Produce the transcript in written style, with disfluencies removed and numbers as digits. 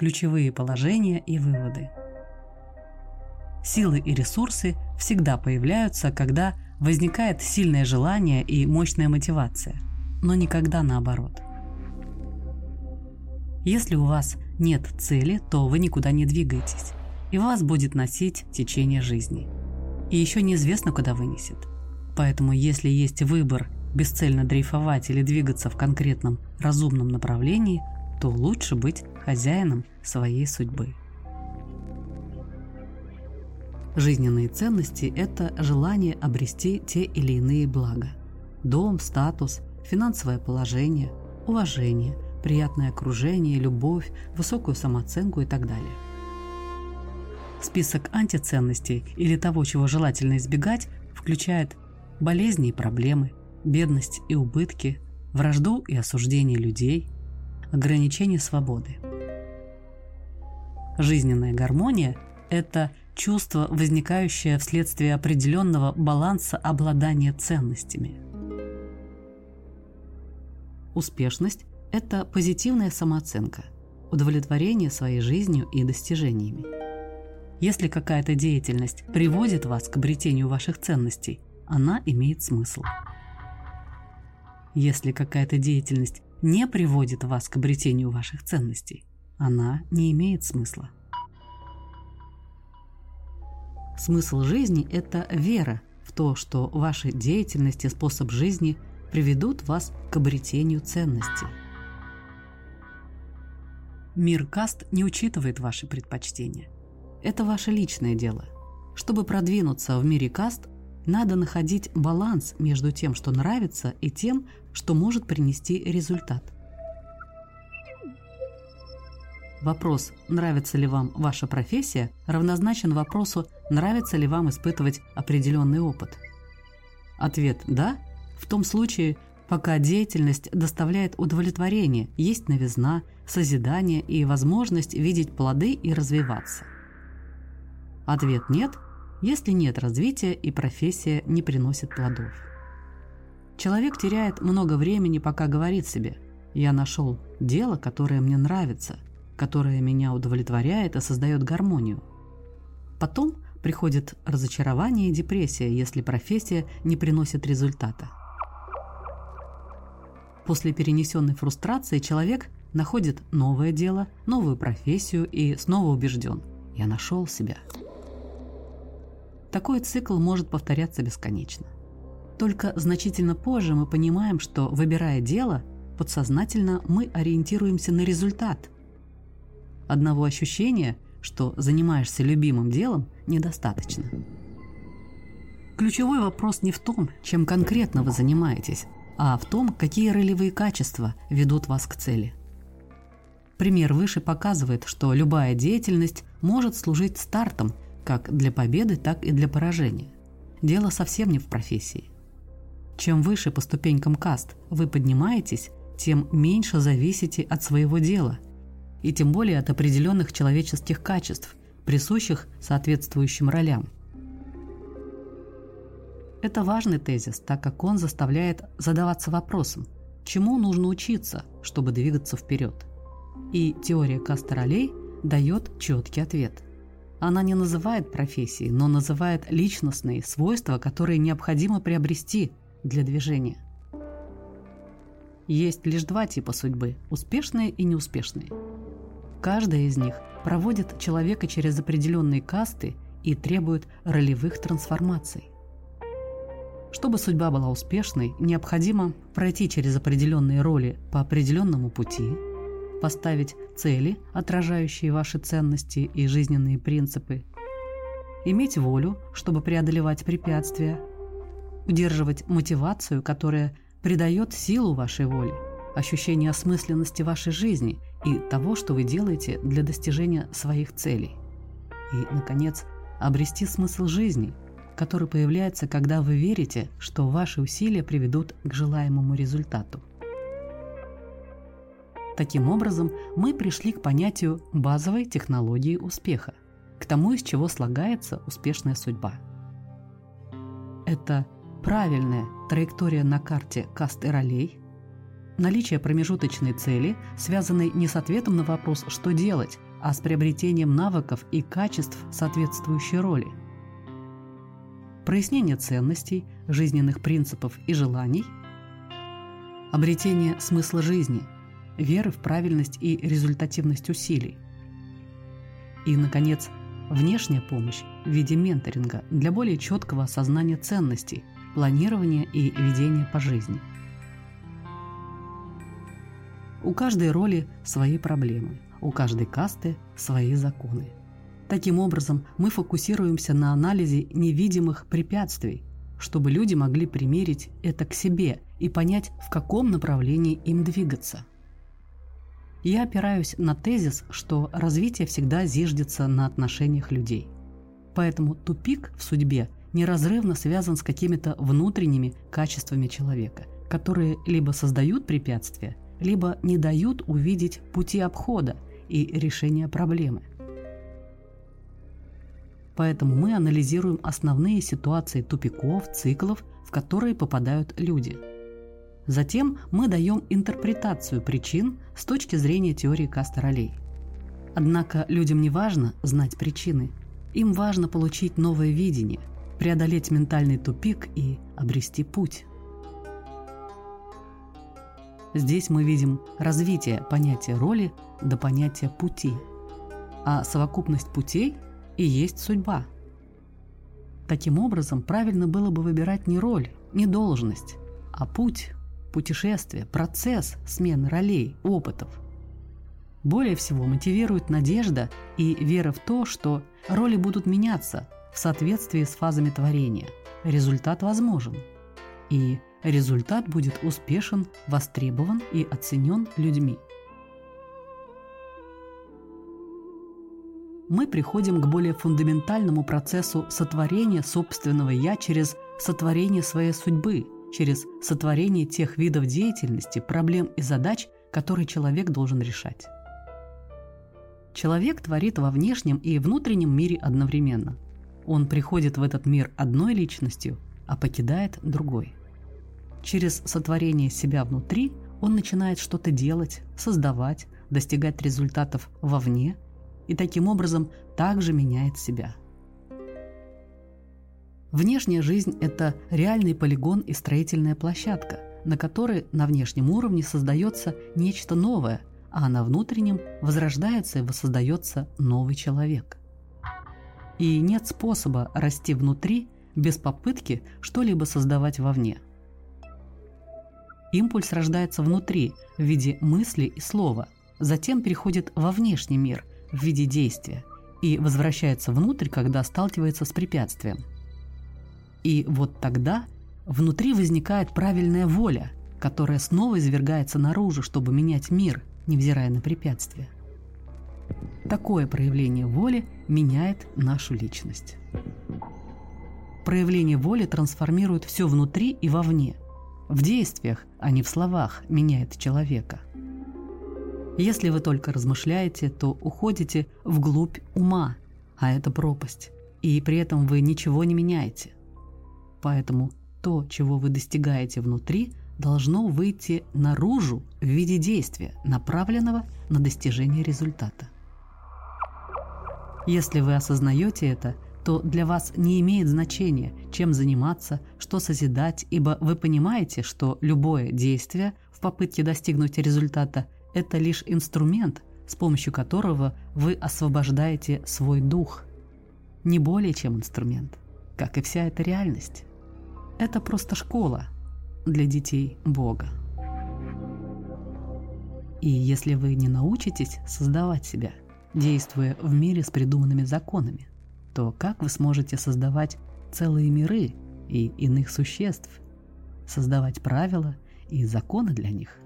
ключевые положения и выводы. Силы и ресурсы всегда появляются, когда возникает сильное желание и мощная мотивация, но никогда наоборот. Если у вас нет цели, то вы никуда не двигаетесь, и вас будет носить течение жизни. И еще неизвестно, куда вынесет. Поэтому, если есть выбор бесцельно дрейфовать или двигаться в конкретном разумном направлении, то лучше быть хозяином своей судьбы. Жизненные ценности – это желание обрести те или иные блага. Дом, статус, финансовое положение, уважение, приятное окружение, любовь, высокую самооценку и так далее. Список антиценностей или того, чего желательно избегать, включает болезни и проблемы, бедность и убытки, вражду и осуждение людей, ограничение свободы. Жизненная гармония – это чувство, возникающее вследствие определенного баланса обладания ценностями. Успешность – это позитивная самооценка, удовлетворение своей жизнью и достижениями. Если какая-то деятельность приводит вас к обретению ваших ценностей, она имеет смысл. Если какая-то деятельность не приводит вас к обретению ваших ценностей, она не имеет смысла. Смысл жизни – это вера в то, что ваша деятельность и способ жизни приведут вас к обретению ценностей. Мир каст не учитывает ваши предпочтения. Это ваше личное дело. Чтобы продвинуться в мире каст, надо находить баланс между тем, что нравится, и тем, что может принести результат. Вопрос, нравится ли вам ваша профессия, равнозначен вопросу, нравится ли вам испытывать определенный опыт. Ответ «да» в том случае, пока деятельность доставляет удовлетворение, есть новизна, созидание и возможность видеть плоды и развиваться. Ответ «нет», если нет развития и профессия не приносит плодов. Человек теряет много времени, пока говорит себе «я нашел дело, которое мне нравится», которое меня удовлетворяет и создает гармонию. Потом приходит разочарование и депрессия, если профессия не приносит результата. После перенесенной фрустрации человек находит новое дело, новую профессию и снова убежден – я нашел себя. Такой цикл может повторяться бесконечно. Только значительно позже мы понимаем, что, выбирая дело, подсознательно мы ориентируемся на результат. Одного ощущения, что занимаешься любимым делом, недостаточно. Ключевой вопрос не в том, чем конкретно вы занимаетесь, а в том, какие ролевые качества ведут вас к цели. Пример выше показывает, что любая деятельность может служить стартом как для победы, так и для поражения. Дело совсем не в профессии. Чем выше по ступенькам каст вы поднимаетесь, тем меньше зависите от своего дела, и тем более от определенных человеческих качеств, присущих соответствующим ролям. Это важный тезис, так как он заставляет задаваться вопросом, чему нужно учиться, чтобы двигаться вперед. И теория касты ролей дает четкий ответ. Она не называет профессии, но называет личностные свойства, которые необходимо приобрести для движения. Есть лишь два типа судьбы – успешные и неуспешные. Каждая из них проводит человека через определенные касты и требует ролевых трансформаций. Чтобы судьба была успешной, необходимо пройти через определенные роли по определенному пути, поставить цели, отражающие ваши ценности и жизненные принципы, иметь волю, чтобы преодолевать препятствия, удерживать мотивацию, которая придает силу вашей воле, ощущение осмысленности вашей жизни и того, что вы делаете для достижения своих целей. И, наконец, обрести смысл жизни, который появляется, когда вы верите, что ваши усилия приведут к желаемому результату. Таким образом, мы пришли к понятию базовой технологии успеха, к тому, из чего слагается успешная судьба. Это правильная траектория на карте каст и ролей, наличие промежуточной цели, связанной не с ответом на вопрос «что делать?», а с приобретением навыков и качеств соответствующей роли. Прояснение ценностей, жизненных принципов и желаний, обретение смысла жизни, веры в правильность и результативность усилий. И, наконец, внешняя помощь в виде менторинга для более четкого осознания ценностей, планирования и ведения по жизни. У каждой роли свои проблемы, у каждой касты свои законы. Таким образом, мы фокусируемся на анализе невидимых препятствий, чтобы люди могли примерить это к себе и понять, в каком направлении им двигаться. Я опираюсь на тезис, что развитие всегда зиждется на отношениях людей. Поэтому тупик в судьбе неразрывно связан с какими-то внутренними качествами человека, которые либо создают препятствия, либо не дают увидеть пути обхода и решения проблемы. Поэтому мы анализируем основные ситуации тупиков, циклов, в которые попадают люди. Затем мы даем интерпретацию причин с точки зрения теории касты ролей. Однако людям не важно знать причины, им важно получить новое видение, преодолеть ментальный тупик и обрести путь. Здесь мы видим развитие понятия роли до понятия пути, а совокупность путей и есть судьба. Таким образом, правильно было бы выбирать не роль, не должность, а путь, путешествие, процесс смены ролей, опытов. Более всего мотивирует надежда и вера в то, что роли будут меняться в соответствии с фазами творения. Результат возможен. И результат будет успешен, востребован и оценен людьми. Мы приходим к более фундаментальному процессу сотворения собственного «я» через сотворение своей судьбы, через сотворение тех видов деятельности, проблем и задач, которые человек должен решать. Человек творит во внешнем и внутреннем мире одновременно. Он приходит в этот мир одной личностью, а покидает другой. Через сотворение себя внутри он начинает что-то делать, создавать, достигать результатов вовне и таким образом также меняет себя. Внешняя жизнь – это реальный полигон и строительная площадка, на которой на внешнем уровне создается нечто новое, а на внутреннем возрождается и воссоздается новый человек. И нет способа расти внутри без попытки что-либо создавать вовне. Импульс рождается внутри в виде мысли и слова, затем переходит во внешний мир в виде действия и возвращается внутрь, когда сталкивается с препятствием. И вот тогда внутри возникает правильная воля, которая снова извергается наружу, чтобы менять мир, невзирая на препятствия. Такое проявление воли меняет нашу личность. Проявление воли трансформирует все внутри и вовне. В действиях, а не в словах, меняет человека. Если вы только размышляете, то уходите вглубь ума, а это пропасть, и при этом вы ничего не меняете. Поэтому то, чего вы достигаете внутри, должно выйти наружу в виде действия, направленного на достижение результата. Если вы осознаете это, то для вас не имеет значения, чем заниматься, что созидать, ибо вы понимаете, что любое действие в попытке достигнуть результата – это лишь инструмент, с помощью которого вы освобождаете свой дух. Не более чем инструмент, как и вся эта реальность. Это просто школа для детей Бога. И если вы не научитесь создавать себя, действуя в мире с придуманными законами, то как вы сможете создавать целые миры и иных существ, создавать правила и законы для них?